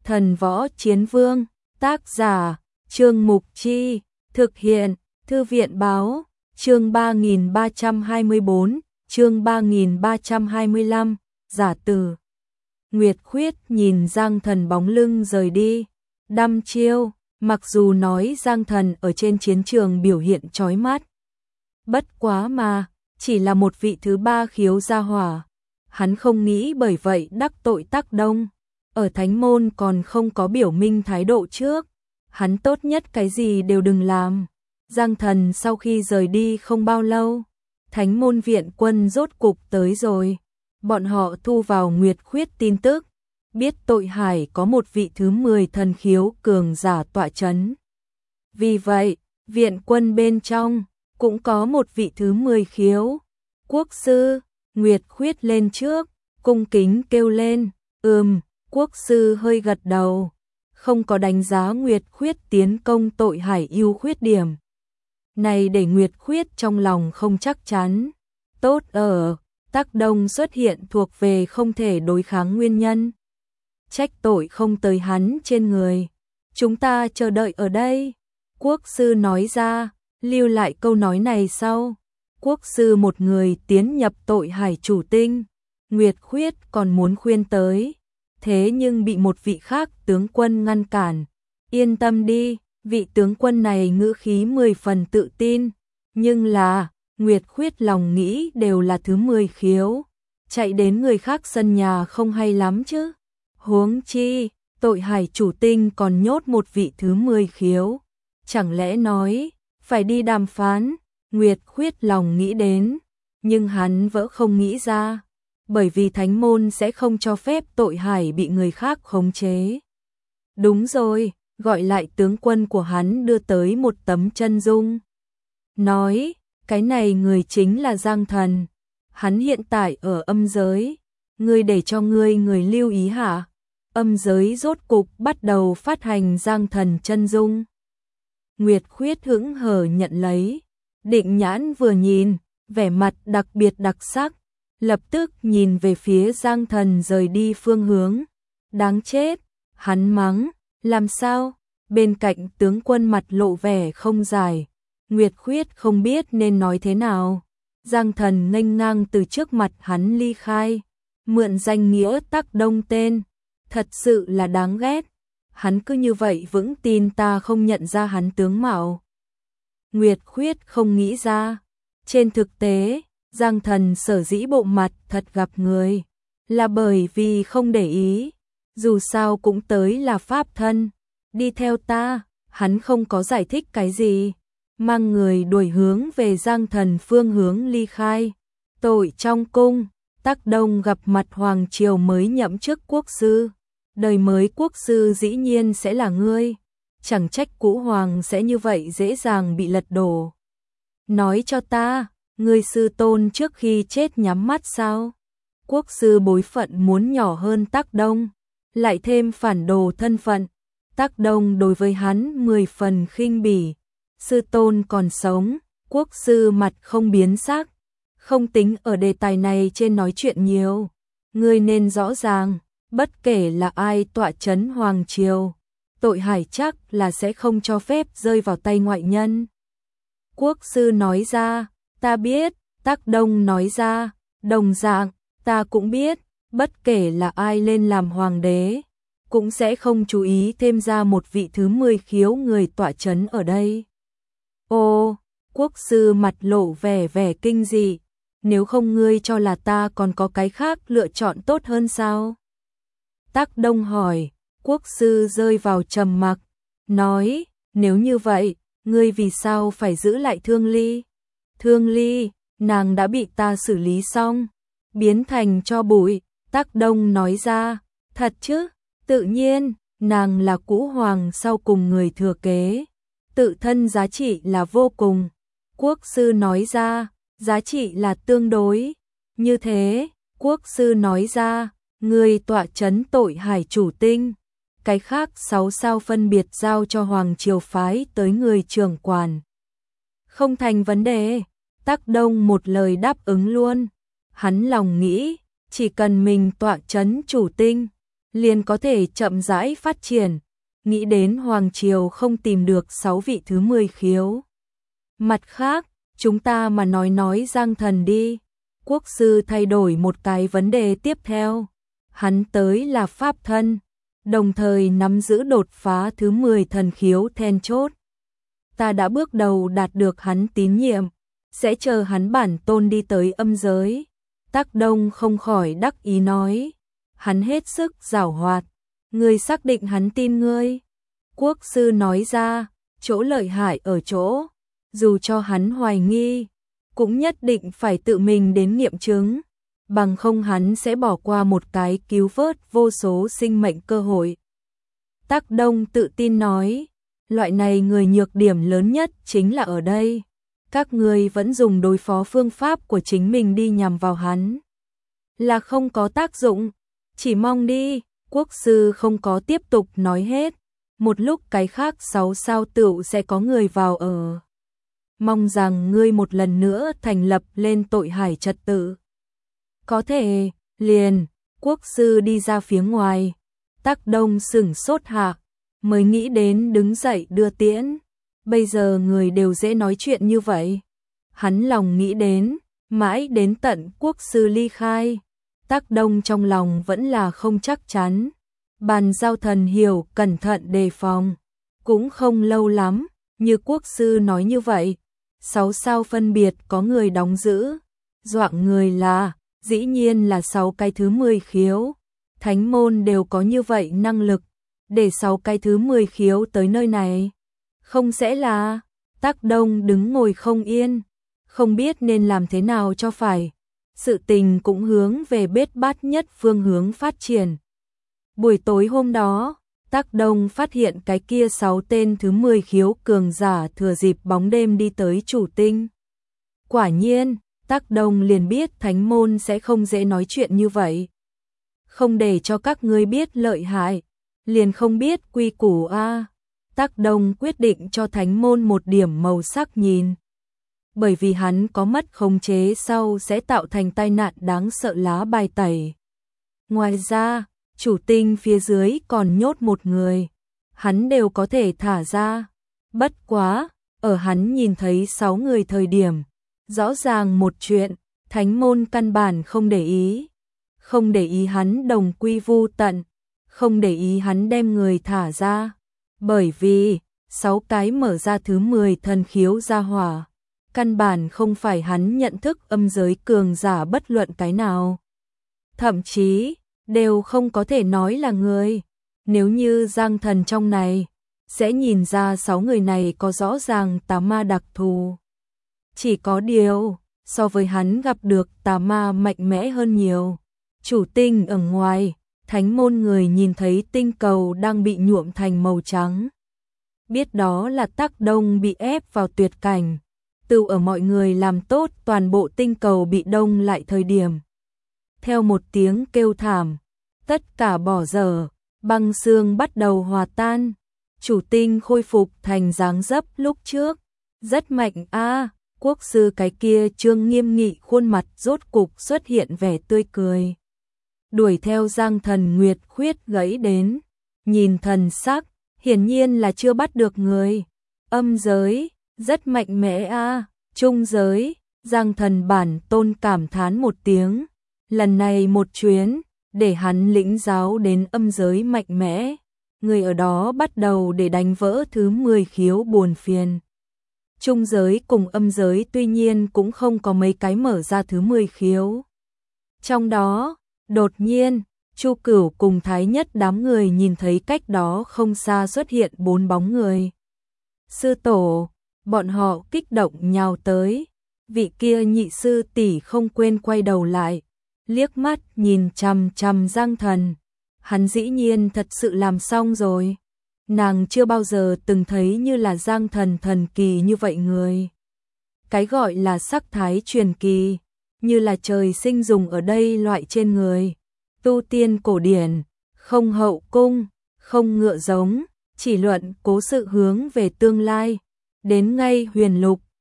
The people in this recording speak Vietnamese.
Thần Võ Chiến Vương, tác giả, Trương Mục Chi, thực hiện, Thư viện Báo, chương 3324, chương 3325, giả từ. Nguyệt Khuyết nhìn Giang Thần bóng lưng rời đi, đăm chiêu, mặc dù nói Giang Thần ở trên chiến trường biểu hiện chói mắt. Bất quá mà, chỉ là một vị thứ ba khiếu gia hỏa. Hắn không nghĩ bởi vậy đắc tội Tắc Đông. Ở Thánh Môn còn không có biểu minh thái độ trước. Hắn tốt nhất cái gì đều đừng làm. Giang Thần sau khi rời đi không bao lâu, Thánh Môn viện quân rốt cục tới rồi. Bọn họ thu vào Nguyệt Khuyết tin tức, biết Tội Hải có một vị thứ 10 thần khiếu cường giả tọa chấn. Vì vậy, viện quân bên trong cũng có một vị thứ 10 khiếu. Quốc sư, Nguyệt Khuyết lên trước, cung kính kêu lên, quốc sư hơi gật đầu, không có đánh giá Nguyệt Khuyết tiến công Tội Hải ưu khuyết điểm. Này để Nguyệt Khuyết trong lòng không chắc chắn. Tốt ở, Tắc Đông xuất hiện thuộc về không thể đối kháng nguyên nhân. Trách tội không tới hắn trên người. Chúng ta chờ đợi ở đây. Quốc sư nói ra, lưu lại câu nói này sau. Quốc sư một người tiến nhập Tội Hải chủ tinh. Nguyệt Khuyết còn muốn khuyên tới. Thế nhưng bị một vị khác tướng quân ngăn cản. Yên tâm đi, vị tướng quân này ngữ khí 10 phần tự tin. Nhưng là, Nguyệt Khuyết lòng nghĩ đều là thứ 10 khiếu. Chạy đến người khác sân nhà không hay lắm chứ. Huống chi, Tội Hải chủ tinh còn nhốt một vị thứ 10 khiếu. Chẳng lẽ nói, phải đi đàm phán, Nguyệt Khuyết lòng nghĩ đến, nhưng hắn vẫn không nghĩ ra, bởi vì Thánh Môn sẽ không cho phép Tội Hải bị người khác khống chế. Đúng rồi, gọi lại tướng quân của hắn đưa tới một tấm chân dung. Nói, cái này người chính là Giang Thần, hắn hiện tại ở âm giới, ngươi để cho người lưu ý hả? Âm giới rốt cục bắt đầu phát hành Giang Thần chân dung. Nguyệt Khuyết hững hờ nhận lấy, Định Nhãn vừa nhìn, vẻ mặt đặc biệt đặc sắc, lập tức nhìn về phía Giang Thần rời đi phương hướng. Đáng chết, hắn mắng, làm sao? Bên cạnh tướng quân mặt lộ vẻ không giải, Nguyệt Khuyết không biết nên nói thế nào. Giang Thần nghênh ngang từ trước mặt hắn ly khai, mượn danh nghĩa Tắc Đông tên, thật sự là đáng ghét. Hắn cứ như vậy vững tin ta không nhận ra hắn tướng mạo. Nguyệt Khuyết không nghĩ ra. Trên thực tế, Giang Thần sở dĩ bộ mặt thật gặp người, là bởi vì không để ý. Dù sao cũng tới là pháp thân. Đi theo ta, hắn không có giải thích cái gì. Mang người đuổi hướng về Giang Thần phương hướng ly khai. Tội trong cung, Tắc Đông gặp mặt Hoàng Triều mới nhậm chức quốc sư. Đời mới quốc sư dĩ nhiên sẽ là ngươi. Chẳng trách cũ hoàng sẽ như vậy dễ dàng bị lật đổ. Nói cho ta, ngươi sư tôn trước khi chết nhắm mắt sao? Quốc sư bối phận muốn nhỏ hơn Tắc Đông, lại thêm phản đồ thân phận. Tắc Đông đối với hắn 10 phần khinh bỉ. Sư tôn còn sống, quốc sư mặt không biến sắc. Không tính ở đề tài này trên nói chuyện nhiều. Ngươi nên rõ ràng, bất kể là ai tọa chấn Hoàng Triều, Tội Hải chắc là sẽ không cho phép rơi vào tay ngoại nhân. Quốc sư nói ra, ta biết. Tắc Đông nói ra, đồng dạng, ta cũng biết. Bất kể là ai lên làm hoàng đế, cũng sẽ không chú ý thêm ra một vị thứ 10 khiếu người tọa chấn ở đây. Ô, quốc sư mặt lộ vẻ kinh dị. Nếu không ngươi cho là ta còn có cái khác lựa chọn tốt hơn sao? Tắc Đông hỏi, quốc sư rơi vào trầm mặc, nói, nếu như vậy, ngươi vì sao phải giữ lại Thương Ly? Thương Ly, nàng đã bị ta xử lý xong, biến thành tro bụi. Tắc Đông nói ra, thật chứ? Tự nhiên, nàng là cũ hoàng sau cùng người thừa kế, tự thân giá trị là vô cùng. Quốc sư nói ra, giá trị là tương đối. Như thế, quốc sư nói ra, người tọa chấn Tội Hải chủ tinh, cái khác 6 sao phân biệt giao cho Hoàng Triều phái tới người trưởng quản. Không thành vấn đề. Tắc Đông một lời đáp ứng luôn. Hắn lòng nghĩ, chỉ cần mình tọa chấn chủ tinh, liền có thể chậm rãi phát triển. Nghĩ đến Hoàng Triều không tìm được 6 vị thứ 10 khiếu. Mặt khác, chúng ta mà nói Giang Thần đi. Quốc sư thay đổi một cái vấn đề tiếp theo. Hắn tới là pháp thân, đồng thời nắm giữ đột phá thứ 10 thần khiếu then chốt. Ta đã bước đầu đạt được hắn tín nhiệm, sẽ chờ hắn bản tôn đi tới âm giới. Tắc Đông không khỏi đắc ý nói, hắn hết sức giảo hoạt, ngươi xác định hắn tin ngươi. Quốc sư nói ra, chỗ lợi hại ở chỗ, dù cho hắn hoài nghi, cũng nhất định phải tự mình đến nghiệm chứng, bằng không hắn sẽ bỏ qua một cái cứu vớt vô số sinh mệnh cơ hội. Tắc Đông tự tin nói, loại này người nhược điểm lớn nhất chính là ở đây. Các ngươi vẫn dùng đối phó phương pháp của chính mình đi nhằm vào hắn. Là không có tác dụng, chỉ mong đi. Quốc sư không có tiếp tục nói hết. Một lúc cái khác 6 sao tựu sẽ có người vào ở. Mong rằng ngươi một lần nữa thành lập lên tội hải trật tự. Có thể, liền, quốc sư đi ra phía ngoài. Tắc Đông sửng sốt hạ, mới nghĩ đến đứng dậy đưa tiễn. Bây giờ người đều dễ nói chuyện như vậy. Hắn lòng nghĩ đến, mãi đến tận quốc sư ly khai. Tắc Đông trong lòng vẫn là không chắc chắn. Bàn giao thần hiểu cẩn thận đề phòng. Cũng không lâu lắm, như quốc sư nói như vậy. 6 sao phân biệt có người đóng giữ. Doạng người là, dĩ nhiên là 6 cái thứ 10 khiếu. Thánh môn đều có như vậy năng lực. Để 6 cái thứ 10 khiếu tới nơi này. Không sẽ là, Tắc Đông đứng ngồi không yên. Không biết nên làm thế nào cho phải. Sự tình cũng hướng về bết bát nhất phương hướng phát triển. Buổi tối hôm đó, Tắc Đông phát hiện cái kia 6 tên thứ 10 khiếu cường giả thừa dịp bóng đêm đi tới chủ tinh. Quả nhiên, Tắc Đông liền biết thánh môn sẽ không dễ nói chuyện như vậy. Không để cho các ngươi biết lợi hại, liền không biết quy củ a. Tắc Đông quyết định cho thánh môn một điểm màu sắc nhìn. Bởi vì hắn có mất khống chế sau sẽ tạo thành tai nạn đáng sợ lá bài tẩy. Ngoài ra, chủ tinh phía dưới còn nhốt một người. Hắn đều có thể thả ra. Bất quá, ở hắn nhìn thấy 6 người thời điểm. Rõ ràng một chuyện, thánh môn căn bản không để ý. Không để ý hắn đồng quy vu tận. Không để ý hắn đem người thả ra. Bởi vì, 6 cái mở ra thứ 10 thần khiếu ra hỏa. Căn bản không phải hắn nhận thức âm giới cường giả bất luận cái nào. Thậm chí, đều không có thể nói là người. Nếu như Giang Thần trong này, sẽ nhìn ra 6 người này có rõ ràng tà ma đặc thù. Chỉ có điều, so với hắn gặp được tà ma mạnh mẽ hơn nhiều. Chủ tinh ở ngoài, thánh môn người nhìn thấy tinh cầu đang bị nhuộm thành màu trắng. Biết đó là Tắc Đông bị ép vào tuyệt cảnh. Từ ở mọi người làm tốt toàn bộ tinh cầu bị đông lại thời điểm. Theo một tiếng kêu thảm, tất cả bỏ dở, băng xương bắt đầu hòa tan. Chủ tinh khôi phục thành dáng dấp lúc trước. Rất mạnh a. Quốc sư cái kia trương nghiêm nghị khuôn mặt rốt cục xuất hiện vẻ tươi cười. Đuổi theo Giang Thần Nguyệt khuyết gãy đến. Nhìn thần sắc, hiển nhiên là chưa bắt được người. Âm giới, rất mạnh mẽ a. Trung giới, Giang Thần bản tôn cảm thán một tiếng. Lần này một chuyến, để hắn lĩnh giáo đến âm giới mạnh mẽ. Người ở đó bắt đầu để đánh vỡ thứ 10 khiếu buồn phiền. Trung giới cùng âm giới tuy nhiên cũng không có mấy cái mở ra thứ 10 khiếu. Trong đó, đột nhiên, Chu Cửu cùng Thái Nhất đám người nhìn thấy cách đó không xa xuất hiện 4 bóng người. Sư tổ, bọn họ kích động nhào tới. Vị kia nhị sư tỷ không quên quay đầu lại, liếc mắt nhìn chằm chằm Giang Thần. Hắn dĩ nhiên thật sự làm xong rồi. Nàng chưa bao giờ từng thấy như là Giang Thần thần kỳ như vậy người. Cái gọi là sắc thái truyền kỳ, như là trời sinh dùng ở đây loại trên người. Tu tiên cổ điển, không hậu cung, không ngựa giống, chỉ luận cố sự hướng về tương lai. Đến ngay huyền lục,